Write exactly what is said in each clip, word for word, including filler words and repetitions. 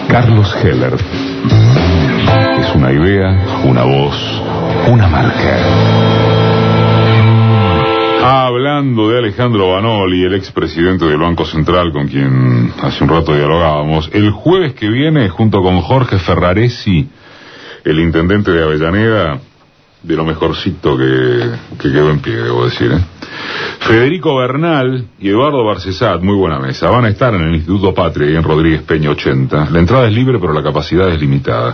Carlos Heller. Es una idea, una voz, una marca. Hablando de Alejandro Vanoli, el expresidente del Banco Central, con quien hace un rato dialogábamos, el jueves que viene, junto con Jorge Ferraresi, el intendente de Avellaneda, de lo mejorcito que, que quedó en pie, debo decir, ¿eh? Federico Bernal y Eduardo Barcesat, muy buena mesa, van a estar en el Instituto Patria y en Rodríguez Peña ochenta. La entrada es libre, pero la capacidad es limitada.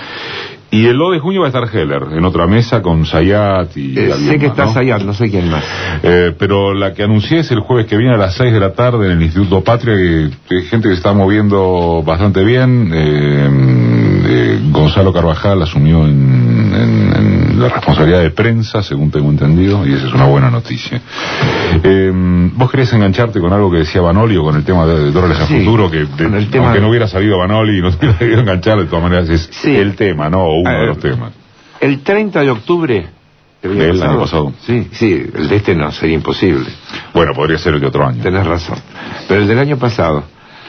Y el dos de junio va a estar Heller, en otra mesa con Zayat y... Eh, sé que está ¿no? Zayat, no sé quién más. Eh, pero la que anuncié es el jueves que viene a las seis de la tarde en el Instituto Patria, que, que gente que está moviendo bastante bien. Eh, eh, Gonzalo Carvajal asumió en, en, en la responsabilidad de prensa, según tengo entendido, y esa es una buena noticia. Eh, ¿Vos querés engancharte con algo que decía Vanoli o con el tema de, de dólares a sí, futuro? Que de, el tema aunque de... no hubiera salido Vanoli y no te hubiera querido enganchar, de todas maneras es sí. el tema, ¿no? Uno de los temas. El treinta de octubre del año pasado. Sí, sí, el de este no, sería imposible. Bueno, podría ser el de otro año. Tenés razón. Pero el del año pasado,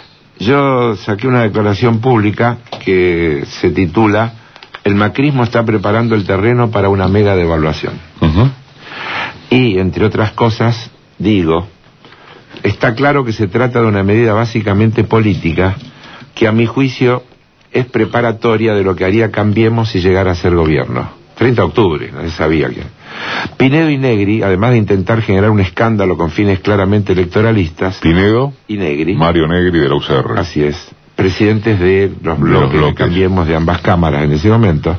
yo saqué una declaración pública que se titula "El macrismo está preparando el terreno para una mega devaluación". Uh-huh. Y, entre otras cosas, digo, está claro que se trata de una medida básicamente política que, a mi juicio, es preparatoria de lo que haría Cambiemos si llegara a ser gobierno. treinta de octubre, no se sabía quién. Pinedo y Negri, además de intentar generar un escándalo con fines claramente electoralistas... Pinedo y Negri. Mario Negri de la U C R. Así es. Presidentes de los bloques, de los bloques. Cambiemos de ambas cámaras en ese momento.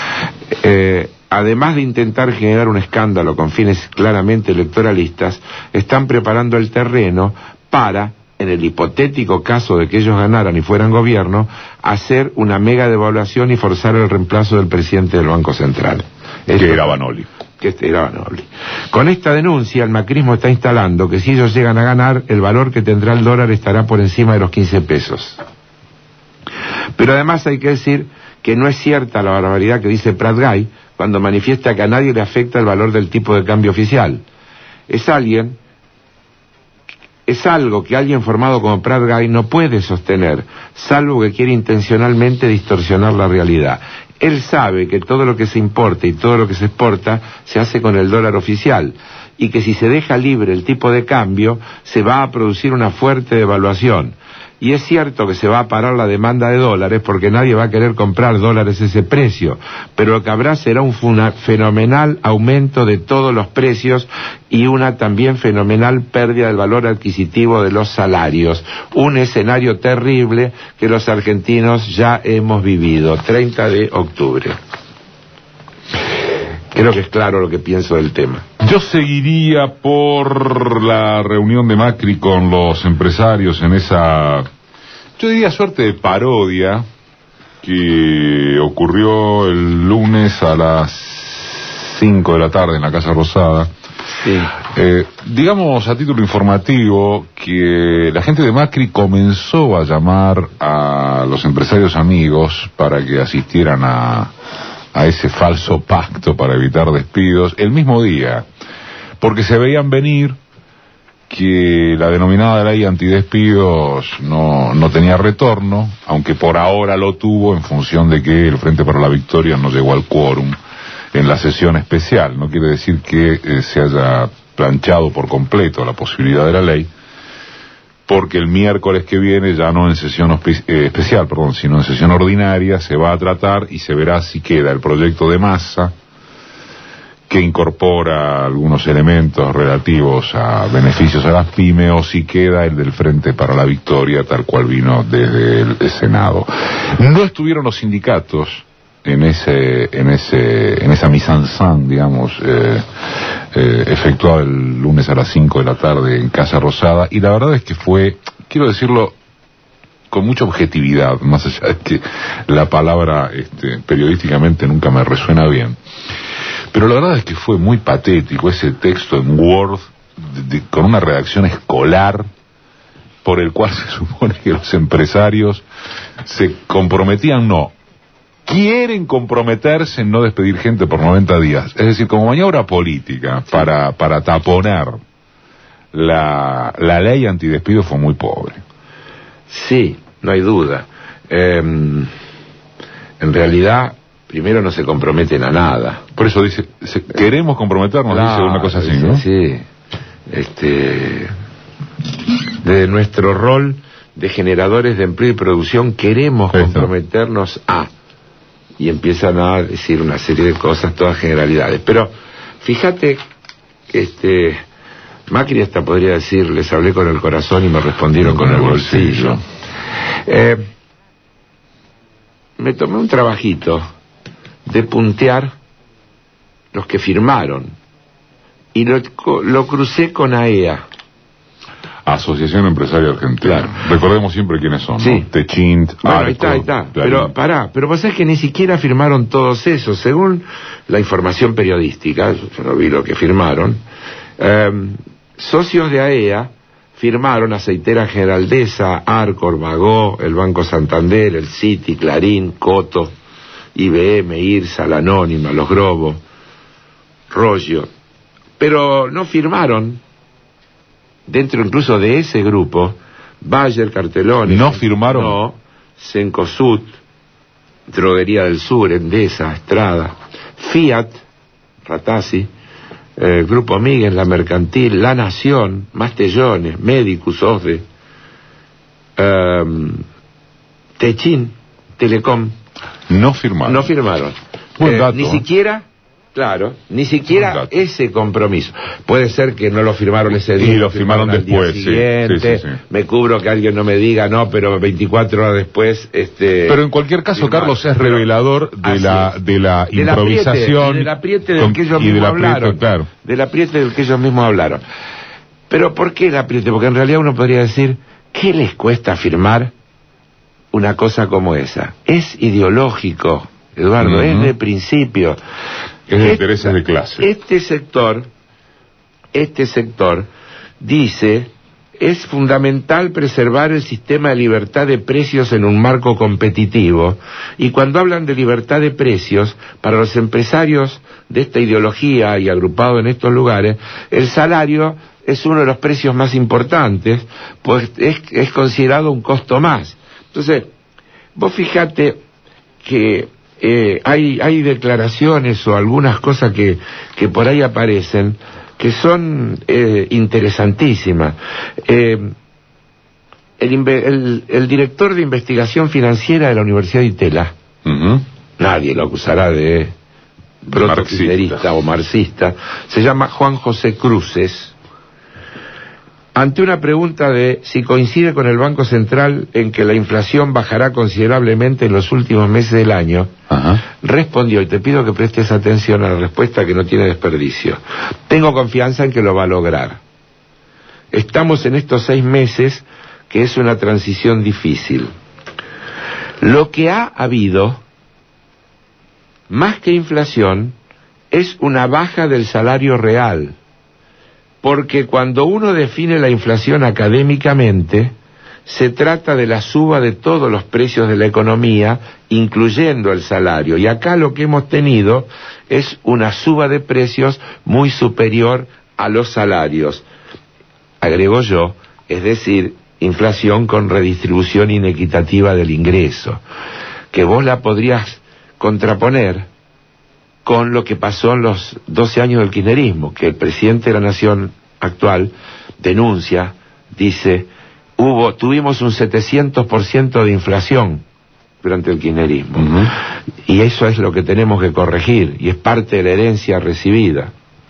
Eh, además de intentar generar un escándalo con fines claramente electoralistas, están preparando el terreno para, en el hipotético caso de que ellos ganaran y fueran gobierno, hacer una mega devaluación y forzar el reemplazo del presidente del Banco Central. Que Esto, era Vanoli. Que este era Vanoli. Con esta denuncia, el macrismo está instalando que si ellos llegan a ganar, el valor que tendrá el dólar estará por encima de los quince pesos. Pero además hay que decir que no es cierta la barbaridad que dice Prat Gay cuando manifiesta que a nadie le afecta el valor del tipo de cambio oficial. Es alguien... Es algo que alguien formado como Prat Gay no puede sostener, salvo que quiere intencionalmente distorsionar la realidad. Él sabe que todo lo que se importa y todo lo que se exporta se hace con el dólar oficial, y que si se deja libre el tipo de cambio, se va a producir una fuerte devaluación. Y es cierto que se va a parar la demanda de dólares porque nadie va a querer comprar dólares a ese precio, pero lo que habrá será un fenomenal aumento de todos los precios y una también fenomenal pérdida del valor adquisitivo de los salarios. Un escenario terrible que los argentinos ya hemos vivido. treinta de octubre. Creo que es claro lo que pienso del tema. Yo seguiría por la reunión de Macri con los empresarios en esa, yo diría, suerte de parodia que ocurrió el lunes a las cinco de la tarde en la Casa Rosada. Sí. Eh, digamos a título informativo que la gente de Macri comenzó a llamar a los empresarios amigos para que asistieran a... a ese falso pacto para evitar despidos, el mismo día, porque se veían venir que la denominada ley antidespidos no, no tenía retorno, aunque por ahora lo tuvo en función de que el Frente para la Victoria no llegó al quórum en la sesión especial. No quiere decir que eh, se haya planchado por completo la posibilidad de la ley, porque el miércoles que viene, ya no en sesión eh, especial, perdón, sino en sesión ordinaria, se va a tratar y se verá si queda el proyecto de Massa, que incorpora algunos elementos relativos a beneficios a las pymes, o si queda el del Frente para la Victoria, tal cual vino desde el Senado. No estuvieron los sindicatos en ese, en ese, en esa mise en scène, digamos, eh, eh, efectuada el lunes a las cinco de la tarde en Casa Rosada, y la verdad es que fue, quiero decirlo con mucha objetividad, más allá de que la palabra este, periodísticamente nunca me resuena bien, pero la verdad es que fue muy patético ese texto en Word, de, de, con una redacción escolar, por el cual se supone que los empresarios se comprometían, no, quieren comprometerse en no despedir gente por noventa días. Es decir, como maniobra política para, para taponar la, la ley antidespido fue muy pobre. Sí, no hay duda. eh, en realidad, primero no se comprometen a nada. Por eso dice, se, queremos comprometernos, claro, dice una cosa así, dice, ¿no? Sí, este, de nuestro rol de generadores de empleo y producción queremos Esto. comprometernos a, y empiezan a decir una serie de cosas, todas generalidades. Pero fíjate, este, Macri hasta podría decir, les hablé con el corazón y me respondieron con, con el bolsillo. bolsillo. Eh, me tomé un trabajito de puntear los que firmaron y lo, lo crucé con A E A, Asociación Empresaria Argentina. Claro. Recordemos siempre quiénes son, sí. ¿no? Techint, bueno, Arco, ahí está, ahí está. Clarín. Pero pará, pero vos sabés que ni siquiera firmaron todos esos, según la información periodística, yo no vi lo que firmaron. Eh, socios de A E A firmaron Aceitera Generaldesa, Arco, Ormagó, el Banco Santander, el Citi, Clarín, Coto, I B M, IRSA, La Anónima, Los Grobos, Rollo. Pero no firmaron, dentro incluso de ese grupo, Bayer, Cartelón. ¿No firmaron? No, Cencosud, Droguería del Sur, Endesa, Estrada, Fiat, Ratazzi, eh, Grupo Miguel, La Mercantil, La Nación, Mastellones, Medicus, OSDE, eh, Techin, Telecom. No firmaron. No firmaron. Buen Eh, dato. Ni siquiera, claro, ni siquiera ese compromiso. Puede ser que no lo firmaron ese día. Y lo firmaron, firmaron después, al día siguiente. Sí, sí, sí, sí. Me cubro que alguien no me diga, no, pero veinticuatro horas después, este... Pero en cualquier caso, firmaron. Carlos, es revelador de la, es. de la de improvisación. Del apriete del que ellos mismos hablaron. Claro. Del apriete del que ellos mismos hablaron. Pero ¿por qué el apriete? Porque en realidad uno podría decir, ¿qué les cuesta firmar una cosa como esa? Es ideológico, Eduardo, uh-huh. es de principio. Es de intereses de clase. Este sector, este sector dice, es fundamental preservar el sistema de libertad de precios en un marco competitivo, y cuando hablan de libertad de precios, para los empresarios de esta ideología y agrupados en estos lugares, el salario es uno de los precios más importantes, pues es, es considerado un costo más. Entonces, vos fíjate que eh, hay, hay declaraciones o algunas cosas que, que por ahí aparecen que son eh, interesantísimas. Eh, el, el, el director de investigación financiera de la Universidad de Itela, uh-huh. nadie lo acusará de protokirchnerista o marxista, se llama Juan José Cruces. Ante una pregunta de si coincide con el Banco Central en que la inflación bajará considerablemente en los últimos meses del año, uh-huh. respondió, y te pido que prestes atención a la respuesta que no tiene desperdicio: tengo confianza en que lo va a lograr. Estamos en estos seis meses que es una transición difícil. Lo que ha habido, más que inflación, es una baja del salario real. Porque cuando uno define la inflación académicamente, se trata de la suba de todos los precios de la economía, incluyendo el salario. Y acá lo que hemos tenido es una suba de precios muy superior a los salarios. Agrego yo, es decir, inflación con redistribución inequitativa del ingreso, que vos la podrías contraponer con lo que pasó en los doce años del kirchnerismo, que el presidente de la Nación actual denuncia, dice, hubo, tuvimos un setecientos por ciento de inflación durante el kirchnerismo, uh-huh. y eso es lo que tenemos que corregir, y es parte de la herencia recibida.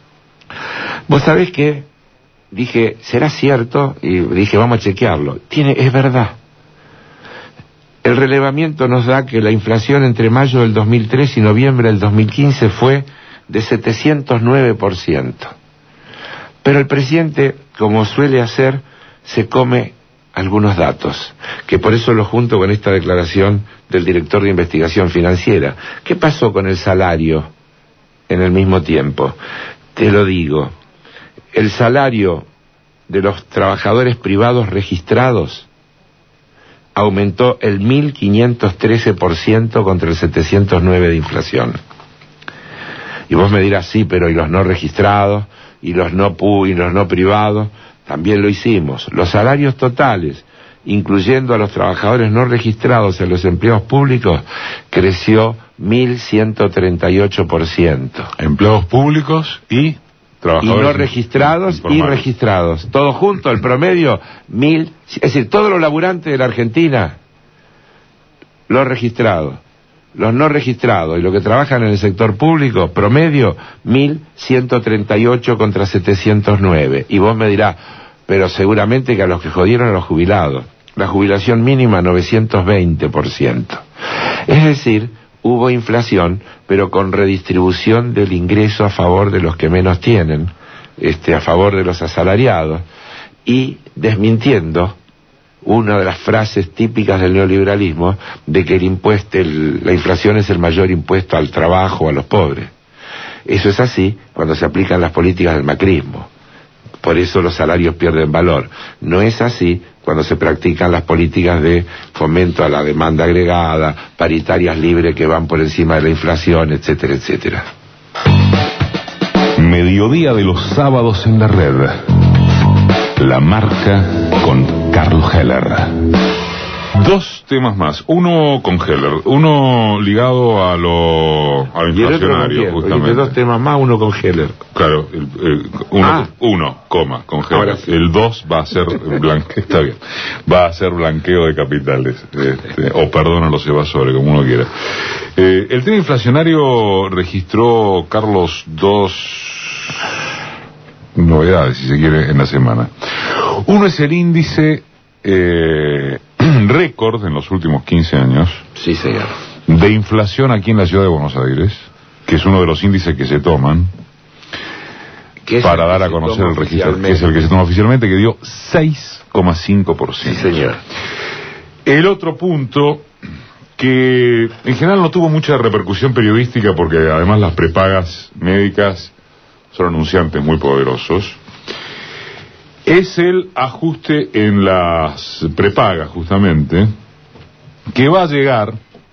Vos sabés que, dije, ¿será cierto? Y dije, vamos a chequearlo. Tiene, es verdad. El relevamiento nos da que la inflación entre mayo del dos mil tres y noviembre del dos mil quince fue de setecientos nueve por ciento. Pero el presidente, como suele hacer, se come algunos datos, que por eso lo junto con esta declaración del director de investigación financiera. ¿Qué pasó con el salario en el mismo tiempo? Te lo digo, el salario de los trabajadores privados registrados aumentó el mil quinientos trece por ciento contra el setecientos nueve de inflación. Y vos me dirás, sí, pero ¿y los no registrados? ¿Y los no pu y los no privados? También lo hicimos. Los salarios totales incluyendo a los trabajadores no registrados en los empleos públicos, creció mil ciento treinta y ocho por ciento. Empleados públicos y trabajadores y no registrados informales. y registrados. Todo junto, el promedio, mil, es decir, todos los laburantes de la Argentina, los registrados, los no registrados y los que trabajan en el sector público, promedio, mil ciento treinta y ocho contra setecientos nueve. Y vos me dirás, pero seguramente que a los que jodieron a los jubilados. La jubilación mínima, novecientos veinte por ciento. Es decir, hubo inflación, pero con redistribución del ingreso a favor de los que menos tienen, este, a favor de los asalariados, y desmintiendo una de las frases típicas del neoliberalismo de que el impuesto, el, la inflación es el mayor impuesto al trabajo, a los pobres. Eso es así cuando se aplican las políticas del macrismo. Por eso los salarios pierden valor. No es así cuando se practican las políticas de fomento a la demanda agregada, paritarias libres que van por encima de la inflación, etcétera, etcétera. Mediodía de los sábados en la red. La marca con Carlos Heller. Dos temas más, uno con Heller, uno ligado a lo, a lo inflacionario, justamente. Dos temas más, uno con Heller. Claro, el, el, uno, ah. uno, coma, con Heller. Sí. El dos va a ser blanqueo, está bien, va a ser blanqueo de capitales, este, o perdón a los evasores, como uno quiera. Eh, el tema inflacionario registró, Carlos, dos novedades, si se quiere, en la semana. Uno es el índice eh, récord en los últimos quince años. Sí, señor. De inflación aquí en la ciudad de Buenos Aires, que es uno de los índices que se toman para dar a conocer el registro, que es el que se toma oficialmente, que dio seis coma cinco por ciento. Sí, señor. El otro punto, que en general no tuvo mucha repercusión periodística, porque además las prepagas médicas son anunciantes muy poderosos, es el ajuste en las prepagas, justamente, que va a llegar,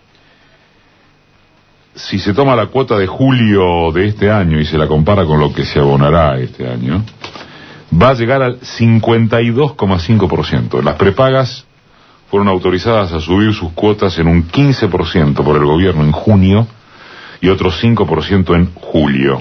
si se toma la cuota de julio de este año y se la compara con lo que se abonará este año, va a llegar al cincuenta y dos coma cinco por ciento. Las prepagas fueron autorizadas a subir sus cuotas en un quince por ciento por el gobierno en junio y otro cinco por ciento en julio.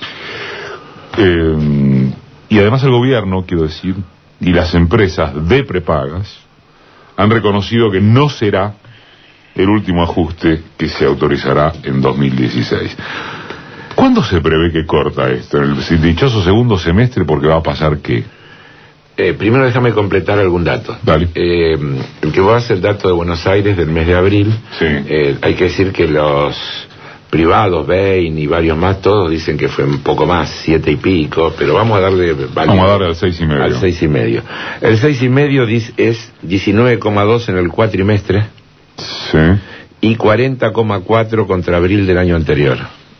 Eh, y además el gobierno, quiero decir, y las empresas de prepagas han reconocido que no será el último ajuste que se autorizará en dos mil dieciséis. ¿Cuándo se prevé que corta esto? ¿En el dichoso segundo semestre? Porque va a pasar ¿qué? Eh, primero déjame completar algún dato. Dale. Eh, el que vos haces el dato de Buenos Aires del mes de abril, sí. eh, hay que decir que los privados, Bain y varios más, todos dicen que fue un poco más, siete y pico, pero vamos a darle valor, vamos a darle al seis y medio. Al seis y medio. El seis y medio es diecinueve coma dos en el cuatrimestre. Sí. Y cuarenta coma cuatro contra abril del año anterior.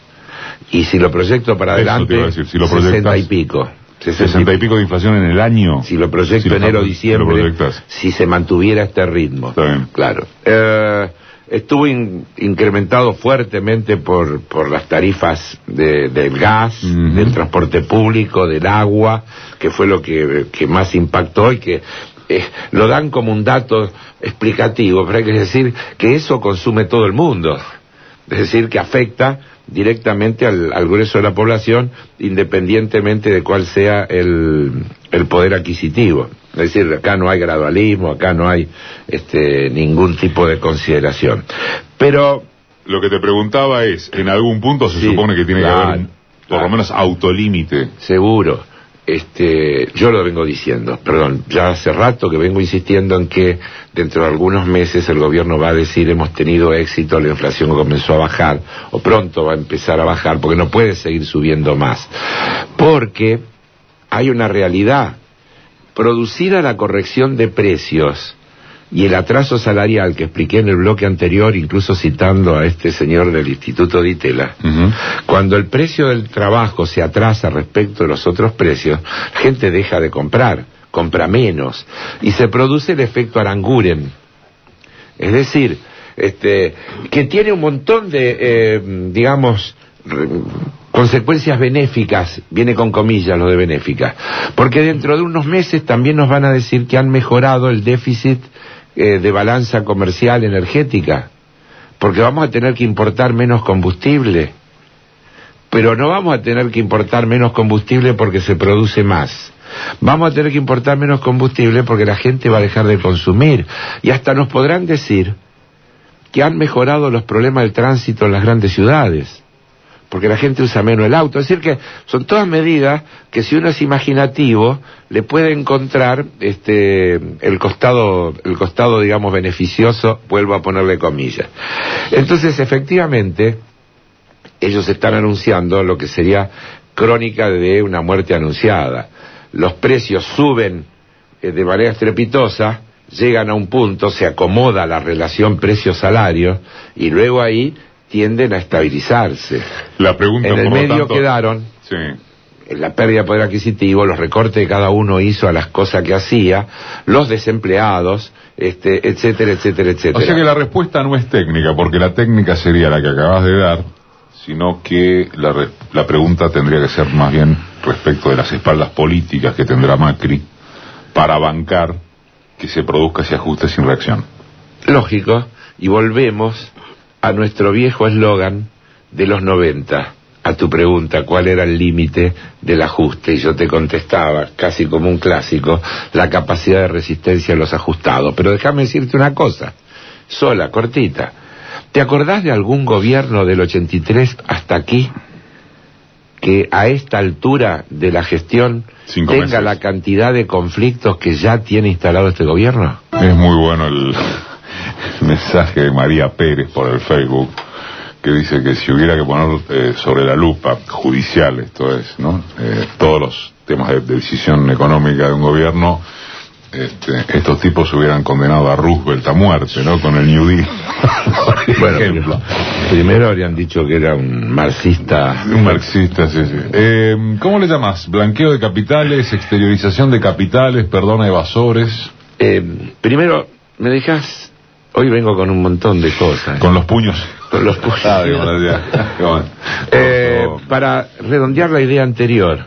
Y si lo proyecto para Eso adelante, te iba a decir, si lo sesenta y pico. sesenta y pico de inflación en el año. Si lo proyecto si enero, diciembre, si se mantuviera este ritmo. Está bien. Claro. Eh, estuvo in, incrementado fuertemente por, por las tarifas de, del gas, uh-huh. del transporte público, del agua, que fue lo que, que más impactó y que eh, lo dan como un dato explicativo, pero hay que decir que eso consume todo el mundo. Es decir, que afecta directamente al, al grueso de la población, independientemente de cuál sea el, el poder adquisitivo. Es decir, acá no hay gradualismo, acá no hay este, ningún tipo de consideración. Pero lo que te preguntaba es, en algún punto se sí, supone que tiene claro, que haber un, por claro. lo menos autolímite. Seguro. Este, yo lo vengo diciendo, perdón, ya hace rato que vengo insistiendo en que dentro de algunos meses el gobierno va a decir hemos tenido éxito, la inflación comenzó a bajar, o pronto va a empezar a bajar, porque no puede seguir subiendo más. Porque hay una realidad, producida la corrección de precios y el atraso salarial que expliqué en el bloque anterior, incluso citando a este señor del Instituto Di Tella, uh-huh. cuando el precio del trabajo se atrasa respecto de los otros precios, la gente deja de comprar, compra menos, y se produce el efecto Aranguren. Es decir, este, que tiene un montón de, eh, digamos, consecuencias benéficas, viene con comillas lo de benéficas, porque dentro de unos meses también nos van a decir que han mejorado el déficit eh, de balanza comercial energética, porque vamos a tener que importar menos combustible, pero no vamos a tener que importar menos combustible porque se produce más. Vamos a tener que importar menos combustible porque la gente va a dejar de consumir, y hasta nos podrán decir que han mejorado los problemas del tránsito en las grandes ciudades, porque la gente usa menos el auto. Es decir que son todas medidas que, si uno es imaginativo, le puede encontrar este el costado, el costado digamos beneficioso, vuelvo a ponerle comillas. Entonces, efectivamente, ellos están anunciando lo que sería crónica de una muerte anunciada. Los precios suben eh, de manera estrepitosa, llegan a un punto, se acomoda la relación precio-salario, y luego ahí tienden a estabilizarse. La pregunta, en el por medio lo tanto, quedaron sí, la pérdida de poder adquisitivo, los recortes que cada uno hizo a las cosas que hacía, los desempleados, este, etcétera, etcétera, etcétera. O sea que la respuesta no es técnica, porque la técnica sería la que acabas de dar, sino que la, re- la pregunta tendría que ser más bien respecto de las espaldas políticas que tendrá Macri para bancar que se produzca ese ajuste sin reacción. Lógico, y volvemos a nuestro viejo eslogan de los noventa, a tu pregunta, ¿cuál era el límite del ajuste? Y yo te contestaba, casi como un clásico, la capacidad de resistencia a los ajustados. Pero déjame decirte una cosa, sola, cortita. ¿Te acordás de algún gobierno del ochenta y tres hasta aquí que a esta altura de la gestión Cinco tenga meses. la cantidad de conflictos que ya tiene instalado este gobierno? Es muy bueno el mensaje de María Pérez por el Facebook, que dice que si hubiera que poner eh, sobre la lupa judicial, esto es, ¿no? Eh, todos los temas de, de decisión económica de un gobierno, este, estos tipos hubieran condenado a Roosevelt a muerte, ¿no? Con el New Deal. Por Bueno, ejemplo. primero habrían dicho que era un marxista. Un marxista, sí, sí. Eh, ¿Cómo le llamas? ¿Blanqueo de capitales, exteriorización de capitales, perdón a evasores? Eh, primero, me dejas. Hoy vengo con un montón de cosas. Con los puños. Con los puños. Ah, digo, ya. Bueno. Eh, para redondear la idea anterior,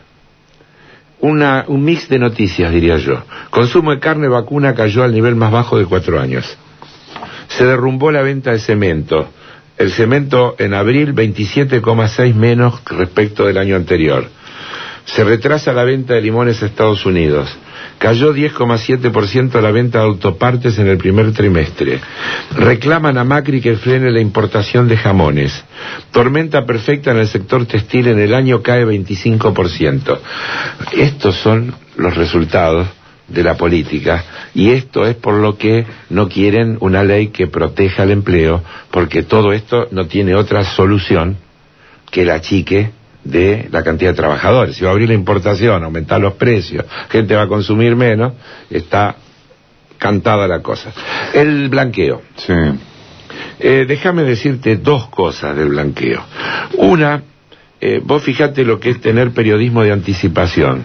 una, un mix de noticias, diría yo. Consumo de carne vacuna cayó al nivel más bajo de cuatro años. Se derrumbó la venta de cemento. El cemento en abril veintisiete coma seis menos respecto del año anterior. Se retrasa la venta de limones a Estados Unidos. Cayó diez coma siete por ciento la venta de autopartes en el primer trimestre. Reclaman a Macri que frene la importación de jamones. Tormenta perfecta en el sector textil, en el año cae veinticinco por ciento. Estos son los resultados de la política, y esto es por lo que no quieren una ley que proteja el empleo, porque todo esto no tiene otra solución que el achique de la cantidad de trabajadores. Si va a abrir la importación, aumentar los precios, gente va a consumir menos, está cantada la cosa. El blanqueo. Sí. Eh, déjame decirte dos cosas del blanqueo. Una, eh, vos fijate lo que es tener periodismo de anticipación.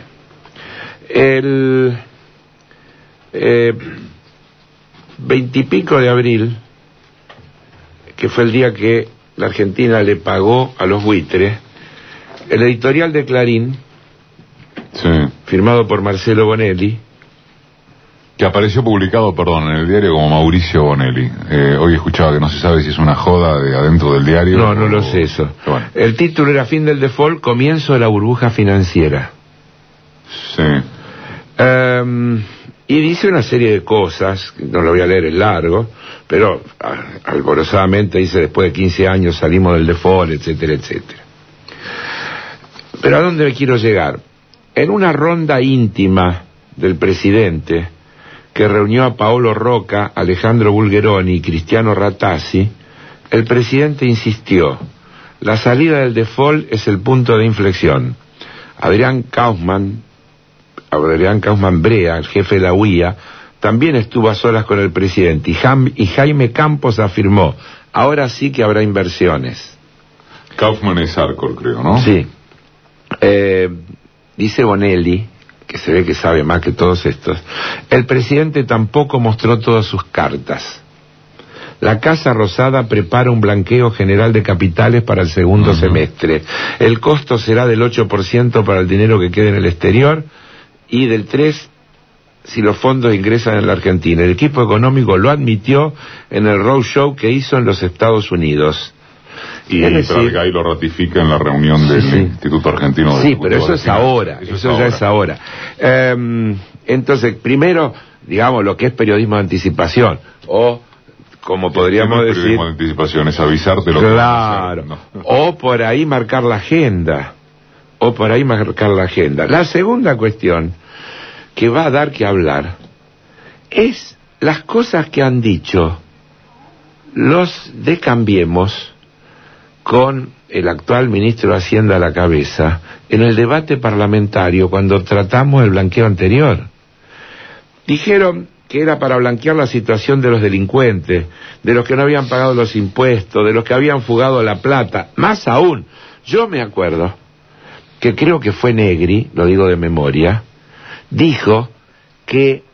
El eh, veintipico de abril, que fue el día que la Argentina le pagó a los buitres, el editorial de Clarín, Sí. firmado por Marcelo Bonelli, Que apareció publicado, perdón, en el diario como Mauricio Bonelli. Eh, hoy escuchaba que no se sabe si es una joda de adentro del diario. no, no o... lo sé eso. Bueno. El título era Fin del default, comienzo de la burbuja financiera. Sí. Um, y dice una serie de cosas, no lo voy a leer, es largo, pero a, alborozadamente dice: después de quince años salimos del default, etcétera, etcétera. Pero ¿a dónde quiero llegar? En una ronda íntima del presidente, que reunió a Paolo Roca, Alejandro Bulgeroni y Cristiano Ratazzi, el presidente insistió: la salida del default es el punto de inflexión. Adrián Kaufman, Adrián Kaufman Brea, el jefe de la U I A, también estuvo a solas con el presidente, y, Jam, y Jaime Campos afirmó: ahora sí que habrá inversiones. Kaufman es Arcor, creo, ¿no? Sí. Eh, dice Bonelli, que se ve que sabe más que todos estos, el presidente tampoco mostró todas sus cartas. La Casa Rosada prepara un blanqueo general de capitales para el segundo uh-huh. semestre. El costo será del ocho por ciento para el dinero que quede en el exterior y del tres por ciento si los fondos ingresan en la Argentina. El equipo económico lo admitió en el roadshow que hizo en los Estados Unidos. Y Tralgay lo ratifica en la reunión del sí. Instituto Argentino de Sí, pero eso es ahora, eso, eso es ya es ahora. Eh, entonces, primero, digamos, lo que es periodismo de anticipación, o como sí, podríamos no es decir... periodismo de anticipación, es avisarte lo claro, que va a hacer, ¿no? O por ahí marcar la agenda, o por ahí marcar la agenda. La segunda cuestión que va a dar que hablar es las cosas que han dicho los de Cambiemos con el actual ministro de Hacienda a la cabeza en el debate parlamentario cuando tratamos el blanqueo anterior. Dijeron que era para blanquear la situación de los delincuentes, de los que no habían pagado los impuestos, de los que habían fugado la plata. Más aún, yo me acuerdo que creo que fue Negri, lo digo de memoria, dijo que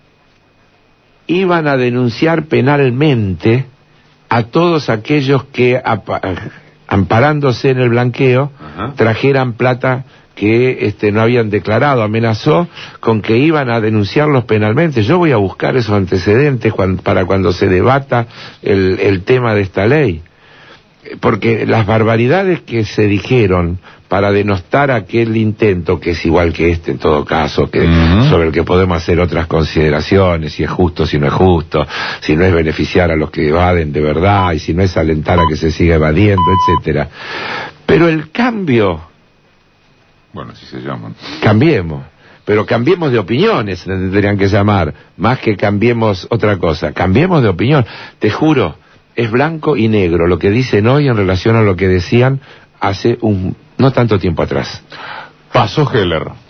iban a denunciar penalmente a todos aquellos que, amparándose en el blanqueo, ajá, trajeran plata que este, no habían declarado. Amenazó con que iban a denunciarlos penalmente. Yo voy a buscar esos antecedentes cuando, para cuando se debata el, el tema de esta ley. Porque las barbaridades que se dijeron para denostar aquel intento, que es igual que este en todo caso, que uh-huh. sobre el que podemos hacer otras consideraciones, si es justo, si no es justo, si no es beneficiar a los que evaden de verdad, y si no es alentar a que se siga evadiendo, etcétera. Pero el cambio... Bueno, así se llaman. Cambiemos. Pero cambiemos de opiniones, tendrían que llamar, más que cambiemos otra cosa. Cambiemos de opinión. Te juro, es blanco y negro lo que dicen hoy en relación a lo que decían hace un no tanto tiempo atrás. Pasó Heller.